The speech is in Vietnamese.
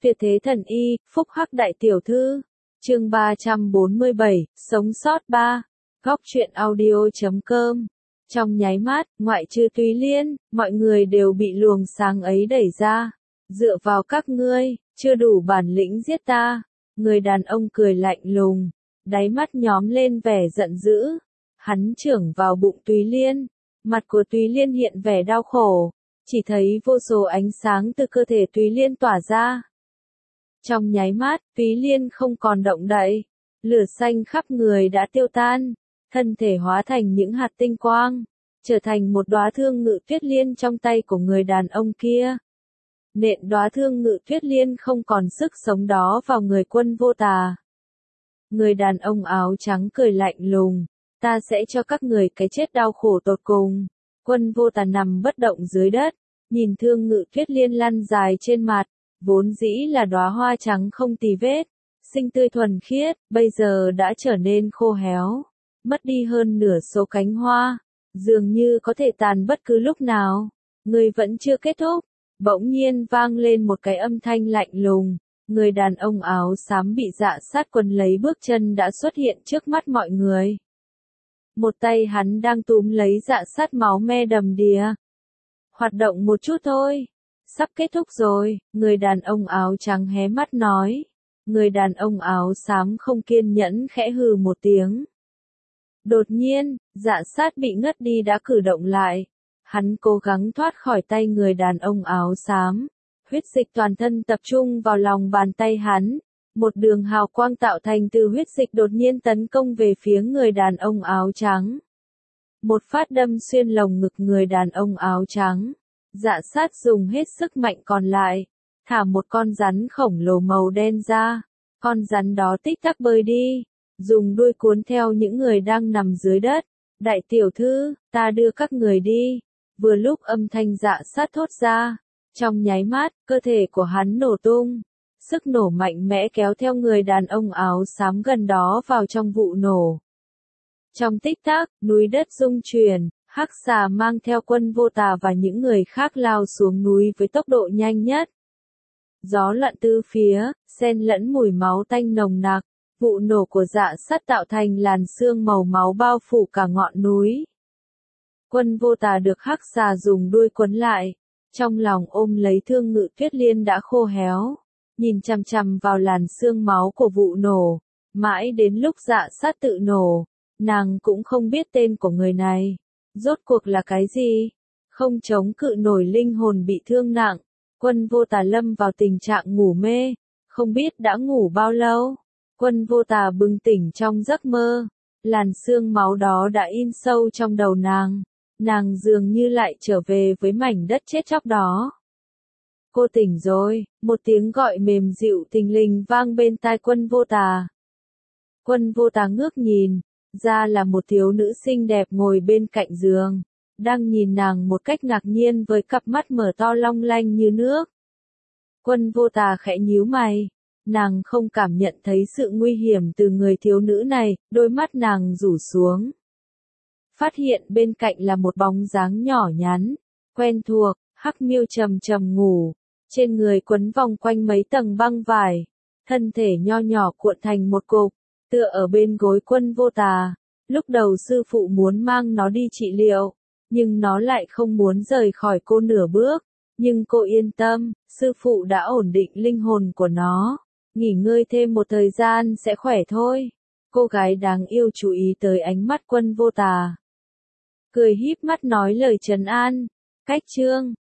Tuyệt thế thần y, phúc hắc đại tiểu thư. Chương 347, sống sót 3. Góc truyện audio.com. Trong nháy mắt, ngoại trừ Túy Liên, mọi người đều bị luồng sáng ấy đẩy ra. Dựa vào các ngươi, chưa đủ bản lĩnh giết ta. Người đàn ông cười lạnh lùng, đáy mắt nhóm lên vẻ giận dữ. Hắn chưởng vào bụng Túy Liên. Mặt của Túy Liên hiện vẻ đau khổ. Chỉ thấy vô số ánh sáng từ cơ thể Túy Liên tỏa ra. Trong nháy mắt, Túy Liên không còn động đậy. Lửa xanh khắp người đã tiêu tan. Thân thể hóa thành những hạt tinh quang. Trở thành một đóa thương ngự tuyết liên trong tay của người đàn ông kia. Nện đóa thương ngự tuyết liên không còn sức sống đó vào người Quân Vô Tà. Người đàn ông áo trắng cười lạnh lùng. Ta sẽ cho các người cái chết đau khổ tột cùng. Quân Vô Tà nằm bất động dưới đất. Nhìn thương ngự tuyết liên lăn dài trên mặt. Vốn dĩ là đóa hoa trắng không tì vết. Xinh tươi thuần khiết, bây giờ đã trở nên khô héo. Mất đi hơn nửa số cánh hoa. Dường như có thể tàn bất cứ lúc nào. Người vẫn chưa kết thúc. Bỗng nhiên vang lên một cái âm thanh lạnh lùng. Người đàn ông áo xám bị Dạ Sát Quân lấy bước chân đã xuất hiện trước mắt mọi người. Một tay hắn đang túm lấy Dạ Sát máu me đầm đìa. Hoạt động một chút thôi. Sắp kết thúc rồi, người đàn ông áo trắng hé mắt nói. Người đàn ông áo xám không kiên nhẫn khẽ hừ một tiếng. Đột nhiên, Dạ Sát bị ngất đi đã cử động lại. Hắn cố gắng thoát khỏi tay người đàn ông áo xám. Huyết dịch toàn thân tập trung vào lòng bàn tay hắn. Một đường hào quang tạo thành từ huyết dịch đột nhiên tấn công về phía người đàn ông áo trắng. Một phát đâm xuyên lồng ngực người đàn ông áo trắng. Dạ Sát dùng hết sức mạnh còn lại. Thả một con rắn khổng lồ màu đen ra. Con rắn đó tích tắc bơi đi. Dùng đuôi cuốn theo những người đang nằm dưới đất. Đại tiểu thư, ta đưa các người đi. Vừa lúc âm thanh Dạ Sát thốt ra. Trong nháy mắt, cơ thể của hắn nổ tung. Sức nổ mạnh mẽ kéo theo người đàn ông áo xám gần đó vào trong vụ nổ. Trong tích tắc, núi đất rung chuyển, hắc xà mang theo Quân Vô Tà và những người khác lao xuống núi với tốc độ nhanh nhất. Gió lặn từ phía, xen lẫn mùi máu tanh nồng nặc. Vụ nổ của Dạ Sát tạo thành làn sương màu máu bao phủ cả ngọn núi. Quân Vô Tà được hắc xà dùng đuôi quấn lại. Trong lòng ôm lấy thương ngự tuyết liên đã khô héo. Nhìn chằm chằm vào làn sương máu của vụ nổ. Mãi đến lúc Dạ Sát tự nổ. Nàng cũng không biết tên của người này. Rốt cuộc là cái gì? Không chống cự nổi linh hồn bị thương nặng. Quân Vô Tà lâm vào tình trạng ngủ mê. Không biết đã ngủ bao lâu. Quân Vô Tà bừng tỉnh trong giấc mơ. Làn sương máu đó đã in sâu trong đầu nàng. Nàng dường như lại trở về với mảnh đất chết chóc đó. Cô tỉnh rồi, một tiếng gọi mềm dịu thình lình vang bên tai Quân Vô Tà. Quân Vô Tà ngước nhìn, ra là một thiếu nữ xinh đẹp ngồi bên cạnh giường, đang nhìn nàng một cách ngạc nhiên với cặp mắt mở to long lanh như nước. Quân Vô Tà khẽ nhíu mày, nàng không cảm nhận thấy sự nguy hiểm từ người thiếu nữ này, đôi mắt nàng rủ xuống. Phát hiện bên cạnh là một bóng dáng nhỏ nhắn, quen thuộc, hắc miêu trầm trầm ngủ, trên người quấn vòng quanh mấy tầng băng vải, thân thể nho nhỏ cuộn thành một cục, tựa ở bên gối Quân Vô Tà. Lúc đầu sư phụ muốn mang nó đi trị liệu, nhưng nó lại không muốn rời khỏi cô nửa bước, nhưng cô yên tâm, sư phụ đã ổn định linh hồn của nó, nghỉ ngơi thêm một thời gian sẽ khỏe thôi. Cô gái đáng yêu chú ý tới ánh mắt Quân Vô Tà. Cười híp mắt nói lời trấn an. Cách chương